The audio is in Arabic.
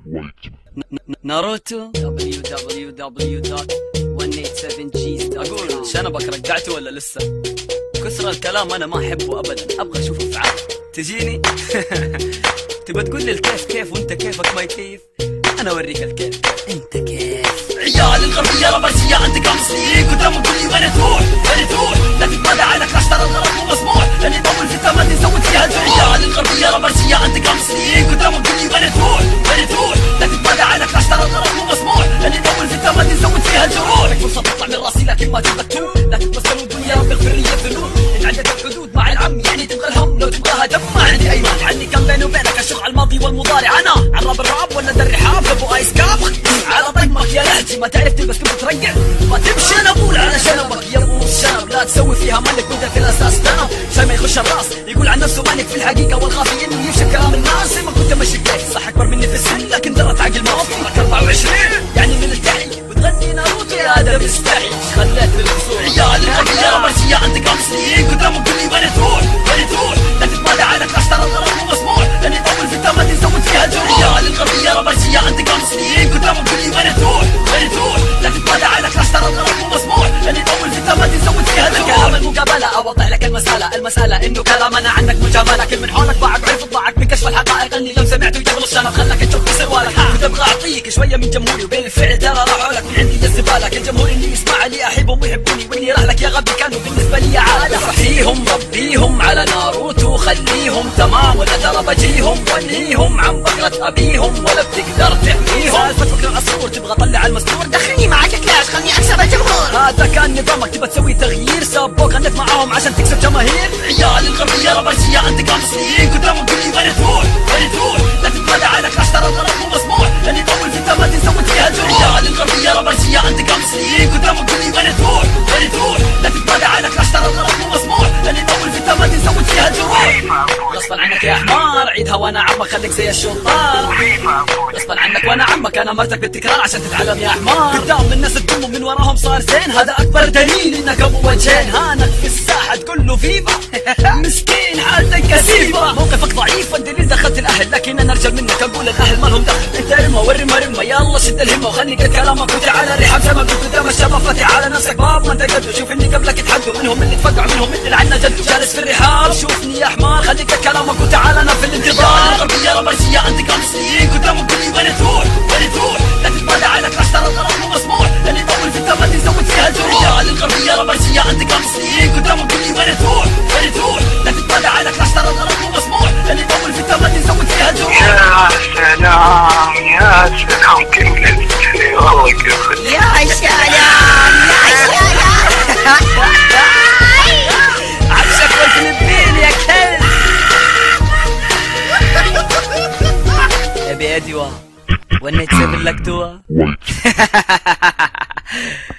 ناروتو www.187gs. اقول شنبك رجعته ولا لسه؟ كسر الكلام انا ما احبه ابدا، ابغى اشوف افعال. تجيني تبى تقول لي الكيف كيف وانت كيفك ما يكيف؟ انا اوريك الكيف انت كيف. عيال الغربية رباجية انت قمصي قدامك قولي وين تروح وين تروح، لا تتمادى عينك لا اشترى الغرض مو مسموح، لان يطول في الثمن نزود فيها الجروح. عيال الغربية رباجية انت قمصي قدامك قولي وين تروح وين تروح، لا تتمادى عينك لا اشترى الغرض مو مسموح، لان يطول في الثمن نزود فيها الجروح. فرصة تطلع من راسي لكن ما تبغى تتوب، لا تتمثلوا الدنيا رب اغفر لي الذنوب، ان عندك الحدود مع العم يعني تبغى الهم، لو تبغاها دم ما عندي اي مانع، عني كم بيني وبينك الشغل على الماضي والمضارع، انا عراب الراب ولا دري حاب ابو ايس كاب على ضيمك يا لهجي، ما تعرف تلبس كيف ترقع، ما تمشي انا اقول على شنبك يا ابو نص شنب، لا تسوي فيها مالك وانت في الاساس تنب، شي ما يخش الراس يقول عن نفسه مالك في الحقيقه، والخافي انه يفشل كلام الناس زي ما كنت ماشي كيف، صح اكبر مني في السن لكن درت عقل ما وصلك 24 يعني من التعي وتغني ناروتو يا ادم استحي، خليت للفصول. عيال الغربية رباجية انت قمصي قدامك قولي وين تروح وين تروح، لا تتمادى عينك لا اشترى الغرض مو مسموح، لان يطول في الثمن نزود فيها الجروح. عيال الغربية رباجية انت قمصي قدامك قولي وين تروح وين تروح، لا تتمادى عينك لا اشترى الغرض مو مسموح، لان يطول في الثمن نزود فيها الجروح. كلام المقابلة اوضح لك المسألة انه كلامنا عنك مجاملة، كل من حولك باعك وعرف ضاعك بكشف الحقائق، اني لو سمعت وجبل الشنب خلك تشوف بسروالك، كنت ابغى اعطيك شوية من جمهوري وبين الفعل ترى راحوا لك من عندي جذبالك، الجمهور اللي يسمع لي احبهم ويحبوني، واللي راح لك يا غبي كانوا بالنسبة لي عادة، صحيهم ربيهم على ناروتو خليهم تمام، ولا ترى بجيهم وانهيهم عن بغلة ابيهم ولا بتقدر تحميهم، سالفة فكر العصفور تبغى طلع المستور، دخلني معك كلاش خلني اكسب الجمهور، هذا كان نظامك تبى تسوي تغيير، سابوك خليك معاهم عشان تكسب جماهير. عيال الغربية رباجية انت قمصي قدامك قولي وين تروح وين تروح، لا تتمادى عينك لا اشترى الغرض مو مسموح، لان يطول في الثمن نزود فيها الجروح. عيال الغربية رباجية انت قمصي قدامك قولي وين تروح وين تروح، لا تتمادى عينك لا اشترى الغرض مو مسموح، لان يطول في الثمن نزود فيها الجروح. غصبا عنك يا حمار عيدها وانا عمك خليك زي الشطار، غصبا عنك وانا عمك انا مرتك بالتكرار عشان تتعلم يا حمار، قدام الناس تقوم من وراهم صار زين، هذا اكبر دليل انك ابو وجهين، هانك في الساحه تقول له فيفا مسكين حالتك كثيفه، موقفك ضعيف والدليل دخلت الاهل، لكن انا ارجل منك اقول الاهل ما لهم دخل، انت رمى والرمى رمى يلا شد الهمه وخلي قد كلامك وتعالى رحاب زي ما قلت قدام الشباب، فتح على نفسك باب ما انت قده، شوف اني قبلك اتحدوا منهم اللي تفقعوا منهم اللي لعنا جدوا، جالس في الرحاب شوفني يا حمار خلي قد كلامك وتعالى انا في الانتظار. الغربية رباجية انت قمصي قدامك قولي وين تروح وين تروح، لا تتمادى عينك لا اشترى الغرض مو مسموح، لان يطول في الثمن يزود فيها الجروح. عيال الغربية رباجية انت قمصي قدامك قولي وين تروح وين تروح، لا تتمادى عينك لا اشترى الغرض مو مسموح، لان يطول في الثمن يزود فيها الجروح. يا سلام يا سلام كملتني والله كيف يا سلام يا سلام عكسك والفلبين يا كلب ابي ادوا 187 لك توا